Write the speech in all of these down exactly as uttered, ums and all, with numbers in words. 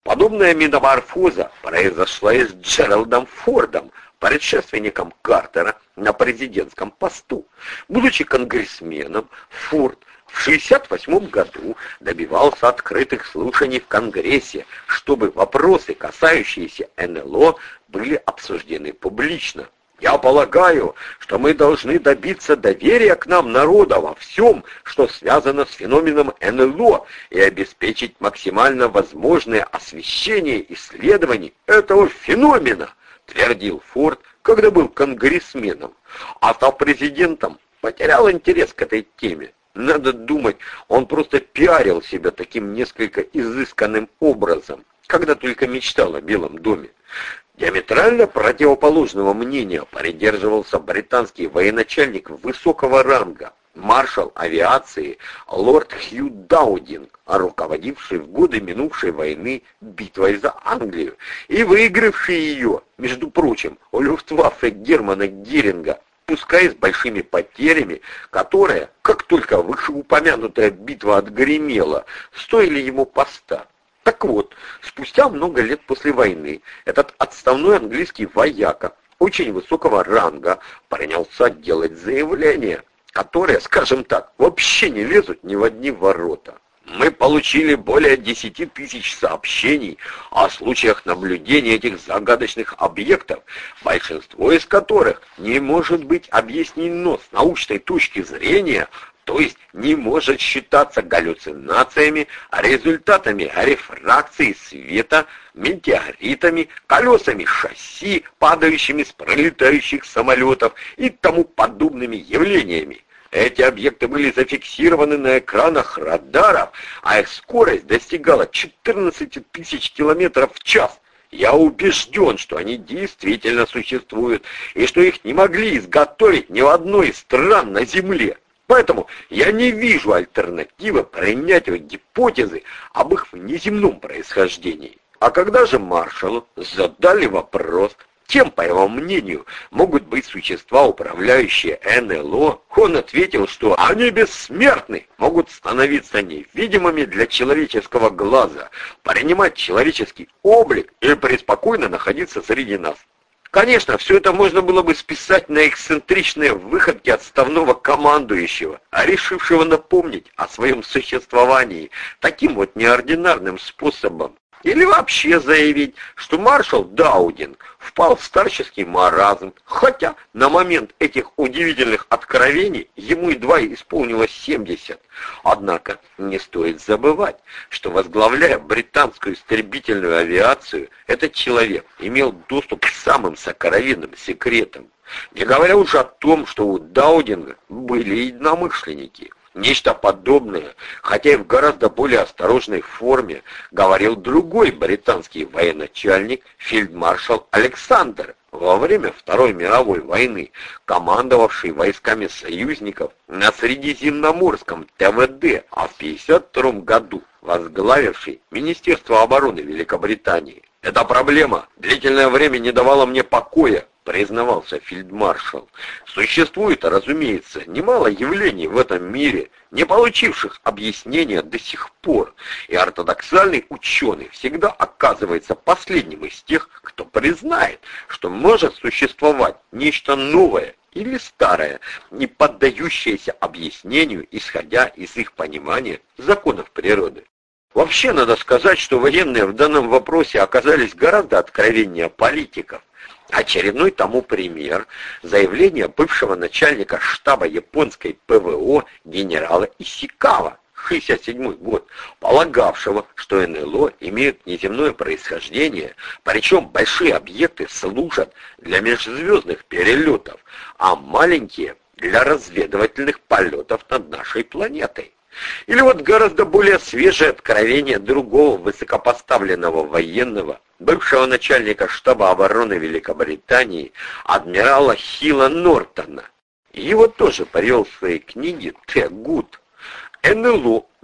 Подобная метаморфоза произошла и с Джеральдом Фордом, предшественником Картера на президентском посту. Будучи конгрессменом, Форд в шестьдесят восьмом году добивался открытых слушаний в Конгрессе, чтобы вопросы, касающиеся эн эл о, были обсуждены публично. «Я полагаю, что мы должны добиться доверия к нам народа во всем, что связано с феноменом эн эл о, и обеспечить максимально возможное освещение исследований этого феномена», твердил Форд, когда был конгрессменом. А став президентом, потерял интерес к этой теме. Надо думать, он просто пиарил себя таким несколько изысканным образом, когда только мечтал о Белом доме. Диаметрально противоположного мнения придерживался британский военачальник высокого ранга, маршал авиации лорд Хью Даудинг, руководивший в годы минувшей войны битвой за Англию и выигравший ее, между прочим, у Люфтваффе Германа Геринга, пускай с большими потерями, которые, как только вышеупомянутая битва отгремела, стоили ему поста. Так вот, спустя много лет после войны этот отставной английский вояка очень высокого ранга принялся делать заявления, которые, скажем так, вообще не лезут ни в одни ворота. Мы получили более десяти тысяч сообщений о случаях наблюдения этих загадочных объектов, большинство из которых не может быть объяснено с научной точки зрения, то есть не может считаться галлюцинациями, результатами рефракции света, метеоритами, колесами шасси, падающими с пролетающих самолетов и тому подобными явлениями. Эти объекты были зафиксированы на экранах радаров, а их скорость достигала четырнадцати тысяч километров в час. Я убежден, что они действительно существуют, и что их не могли изготовить ни в одной из стран на Земле. Поэтому я не вижу альтернативы принятию гипотезы об их внеземном происхождении. А когда же маршалу задали вопрос, кем, по его мнению, могут быть существа, управляющие эн эл о, он ответил, что они бессмертны, могут становиться невидимыми для человеческого глаза, принимать человеческий облик и преспокойно находиться среди нас. Конечно, все это можно было бы списать на эксцентричные выходки отставного командующего, а решившего напомнить о своем существовании таким вот неординарным способом. Или вообще заявить, что маршал Даудинг впал в старческий маразм, хотя на момент этих удивительных откровений ему едва исполнилось семьдесят. Однако не стоит забывать, что, возглавляя британскую истребительную авиацию, этот человек имел доступ к самым сокровенным секретам. Не говоря уже о том, что у Даудинга были единомышленники. Нечто подобное, хотя и в гораздо более осторожной форме, говорил другой британский военачальник, фельдмаршал Александр, во время Второй мировой войны, командовавший войсками союзников на Средиземноморском тэ вэ дэ, а в пятьдесят втором году возглавивший Министерство обороны Великобритании. «Эта проблема длительное время не давала мне покоя», — признавался фельдмаршал. «Существует, разумеется, немало явлений в этом мире, не получивших объяснения до сих пор, и ортодоксальный ученый всегда оказывается последним из тех, кто признает, что может существовать нечто новое или старое, не поддающееся объяснению, исходя из их понимания законов природы». Вообще, надо сказать, что военные в данном вопросе оказались гораздо откровеннее политиков. Очередной тому пример – заявление бывшего начальника штаба японской пэ вэ о генерала Исикава, шестьдесят седьмой год, полагавшего, что эн эл о имеют неземное происхождение, причем большие объекты служат для межзвездных перелетов, а маленькие – для разведывательных полетов над нашей планетой. Или вот гораздо более свежее откровение другого высокопоставленного военного, бывшего начальника штаба обороны Великобритании, адмирала Хила Нортона. Его тоже привел в своей книге Т. Гуд. эн эл о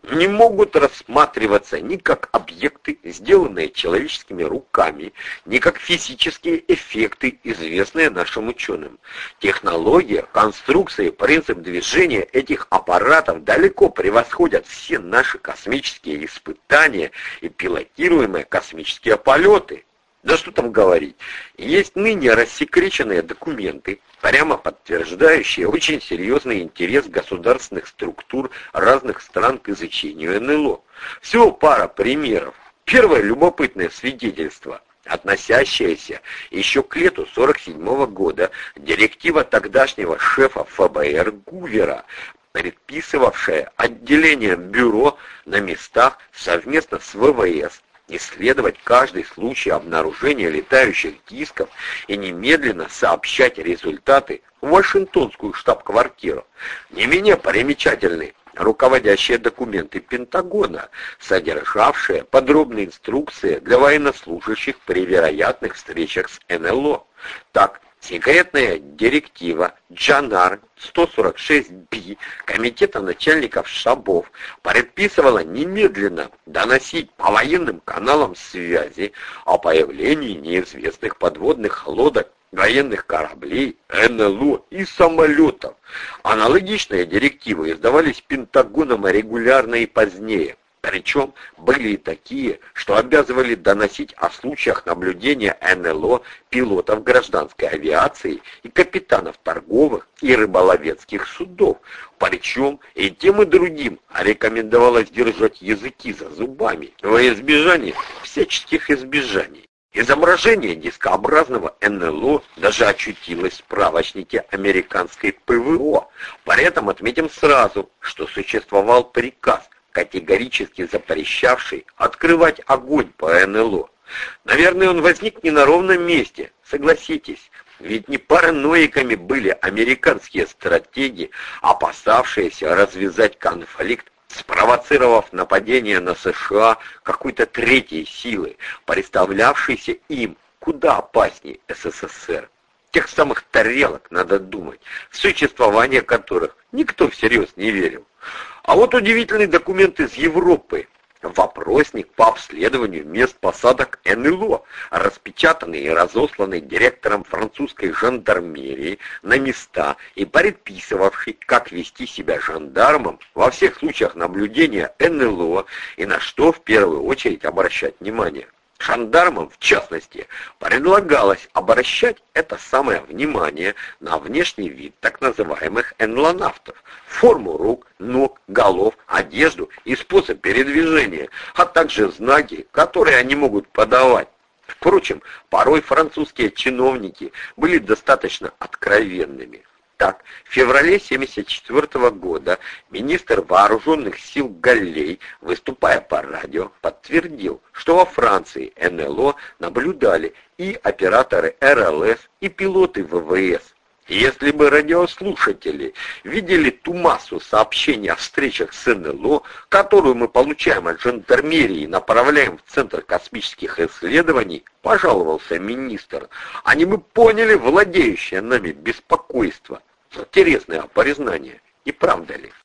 не могут рассматриваться ни как объекты, сделанные человеческими руками, ни как физические эффекты, известные нашим ученым. Технология, конструкция и принцип движения этих аппаратов далеко превосходят все наши космические испытания и пилотируемые космические полеты. Да что там говорить, есть ныне рассекреченные документы, прямо подтверждающие очень серьезный интерес государственных структур разных стран к изучению эн эл о. Всего пара примеров. Первое любопытное свидетельство, относящееся еще к лету сорок седьмого года, директива тогдашнего шефа эф бэ эр Гувера, предписывавшая отделением бюро на местах совместно с вэ вэ эс исследовать каждый случай обнаружения летающих дисков и немедленно сообщать результаты в Вашингтонскую штаб-квартиру. Не менее примечательны руководящие документы Пентагона, содержавшие подробные инструкции для военнослужащих при вероятных встречах с эн эл о. Так, секретная директива Джанар сто сорок шесть би Комитета начальников штабов предписывала немедленно доносить по военным каналам связи о появлении неизвестных подводных лодок, военных кораблей, эн эл о и самолетов. Аналогичные директивы издавались Пентагоном регулярно и позднее. Причем были и такие, что обязывали доносить о случаях наблюдения эн эл о пилотов гражданской авиации и капитанов торговых и рыболовецких судов. Причем и тем и другим рекомендовалось держать языки за зубами во избежание всяческих избежаний. Изображение дискообразного эн эл о даже очутилось в справочнике американской пэ вэ о. При этом отметим сразу, что существовал приказ, категорически запрещавший открывать огонь по эн эл о. Наверное, он возник не на ровном месте, согласитесь, ведь не параноиками были американские стратеги, опасавшиеся развязать конфликт, спровоцировав нападение на США какой-то третьей силы, представлявшейся им куда опаснее эс эс эс эр. Тех самых тарелок, надо думать, в существование которых никто всерьез не верил. А вот удивительный документ из Европы. Вопросник по обследованию мест посадок эн эл о, распечатанный и разосланный директором французской жандармерии на места и предписывавший, как вести себя жандармам во всех случаях наблюдения эн эл о и на что в первую очередь обращать внимание. Жандармам, в частности, предлагалось обращать это самое внимание на внешний вид так называемых энлонавтов, форму рук, ног, голов, одежду и способ передвижения, а также знаки, которые они могут подавать. Впрочем, порой французские чиновники были достаточно откровенными. Так, в феврале тысяча девятьсот семьдесят четвёртого года министр вооруженных сил Галлей, выступая по радио, подтвердил, что во Франции эн эл о наблюдали и операторы эр эл эс, и пилоты вэ вэ эс. Если бы радиослушатели видели ту массу сообщений о встречах с эн эл о, которую мы получаем от жандармерии и направляем в Центр космических исследований, пожаловался министр, они бы поняли владеющее нами беспокойство. Интересное признание, не правда ли?